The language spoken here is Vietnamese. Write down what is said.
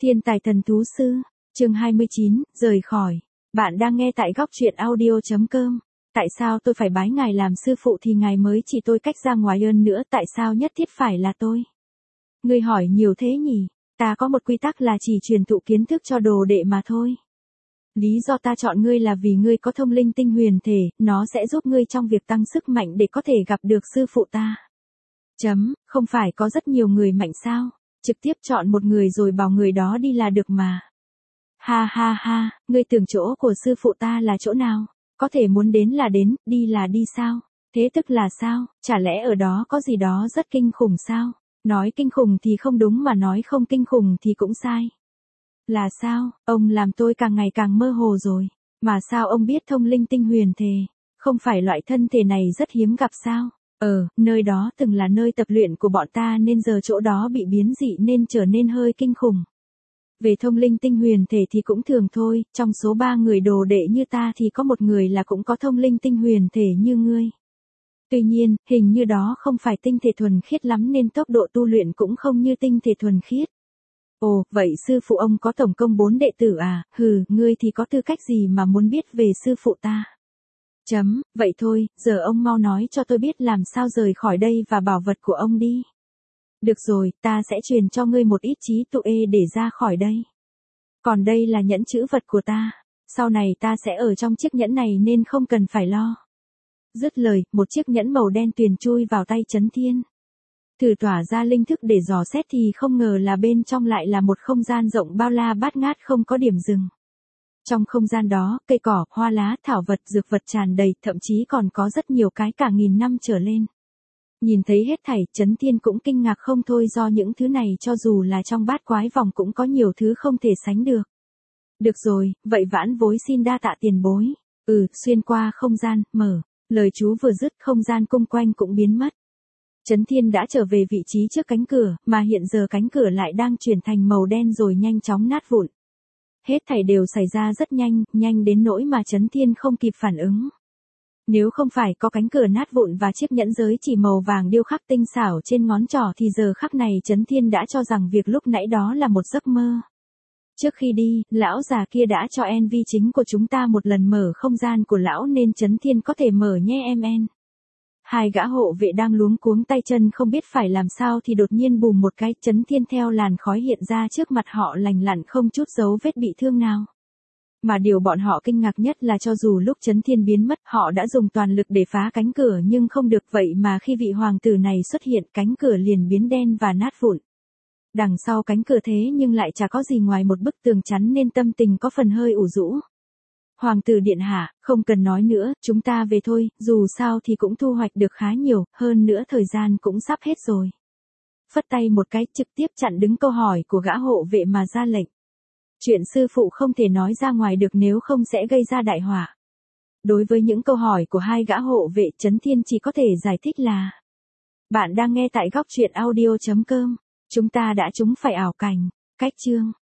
Thiên tài thần thú sư, chương 29, rời khỏi. Bạn đang nghe tại góc truyện audio.com. Tại sao tôi phải bái ngài làm sư phụ thì ngài mới chỉ tôi cách ra ngoài ơn nữa, tại sao nhất thiết phải là tôi? Ngươi hỏi nhiều thế nhỉ, ta có một quy tắc là chỉ truyền thụ kiến thức cho đồ đệ mà thôi. Lý do ta chọn ngươi là vì ngươi có thông linh tinh huyền thể, nó sẽ giúp ngươi trong việc tăng sức mạnh để có thể gặp được sư phụ ta. Không phải có rất nhiều người mạnh sao? Trực tiếp chọn một người rồi bảo người đó đi là được mà. Ha ha ha, ngươi tưởng chỗ của sư phụ ta là chỗ nào? Có thể muốn đến là đến, đi là đi sao? Thế tức là sao? Chả lẽ ở đó có gì đó rất kinh khủng sao? Nói kinh khủng thì không đúng mà nói không kinh khủng thì cũng sai. Là sao? Ông làm tôi càng ngày càng mơ hồ rồi. Mà sao ông biết thông linh tinh huyền thể? Không phải loại thân thể này rất hiếm gặp sao? Nơi đó từng là nơi tập luyện của bọn ta nên giờ chỗ đó bị biến dị nên trở nên hơi kinh khủng. Về thông linh tinh huyền thể thì cũng thường thôi, trong số 3 người đồ đệ như ta thì có một người là cũng có thông linh tinh huyền thể như ngươi. Tuy nhiên, hình như đó không phải tinh thể thuần khiết lắm nên tốc độ tu luyện cũng không như tinh thể thuần khiết. Ồ, vậy sư phụ ông có tổng cộng 4 đệ tử à? Ngươi thì có tư cách gì mà muốn biết về sư phụ ta? Vậy thôi, giờ ông mau nói cho tôi biết làm sao rời khỏi đây và bảo vật của ông đi. Được rồi, ta sẽ truyền cho ngươi một ít trí tuệ để ra khỏi đây. Còn đây là nhẫn chữ vật của ta. Sau này ta sẽ ở trong chiếc nhẫn này nên không cần phải lo. Dứt lời, một chiếc nhẫn màu đen tuyền chui vào tay Chấn Thiên. Thử tỏa ra linh thức để dò xét thì không ngờ là bên trong lại là một không gian rộng bao la bát ngát không có điểm dừng. Trong không gian đó, cây cỏ, hoa lá, thảo vật, dược vật tràn đầy, thậm chí còn có rất nhiều cái cả nghìn năm trở lên. Nhìn thấy hết thảy, Chấn Thiên cũng kinh ngạc không thôi do những thứ này cho dù là trong bát quái vòng cũng có nhiều thứ không thể sánh được. Được rồi, vậy vãn bối xin đa tạ tiền bối. Xuyên qua không gian, mở. Lời chú vừa dứt không gian cung quanh cũng biến mất. Chấn Thiên đã trở về vị trí trước cánh cửa, mà hiện giờ cánh cửa lại đang chuyển thành màu đen rồi nhanh chóng nát vụn. Hết thảy đều xảy ra rất nhanh, nhanh đến nỗi mà Chấn Thiên không kịp phản ứng. Nếu không phải có cánh cửa nát vụn và chiếc nhẫn giới chỉ màu vàng điêu khắc tinh xảo trên ngón trỏ thì giờ khắc này Chấn Thiên đã cho rằng việc lúc nãy đó là một giấc mơ. Trước khi đi, lão già kia đã cho NV chính của chúng ta một lần mở không gian của lão nên Chấn Thiên có thể mở nhé MN. Hai gã hộ vệ đang luống cuống tay chân không biết phải làm sao thì đột nhiên bùm một cái, Chấn Thiên theo làn khói hiện ra trước mặt họ lành lặn không chút dấu vết bị thương nào. Mà điều bọn họ kinh ngạc nhất là cho dù lúc Chấn Thiên biến mất họ đã dùng toàn lực để phá cánh cửa nhưng không được, vậy mà khi vị hoàng tử này xuất hiện cánh cửa liền biến đen và nát vụn. Đằng sau cánh cửa thế nhưng lại chả có gì ngoài một bức tường chắn nên tâm tình có phần hơi ủ rũ. Hoàng tử điện hạ, không cần nói nữa, chúng ta về thôi, dù sao thì cũng thu hoạch được khá nhiều, hơn nữa thời gian cũng sắp hết rồi. Phất tay một cái trực tiếp chặn đứng câu hỏi của gã hộ vệ mà ra lệnh. Chuyện sư phụ không thể nói ra ngoài được nếu không sẽ gây ra đại họa. Đối với những câu hỏi của hai gã hộ vệ, Chấn Thiên chỉ có thể giải thích là: Bạn đang nghe tại góc truyện audio.com. Chúng ta đã trúng phải ảo cảnh. Cách chương.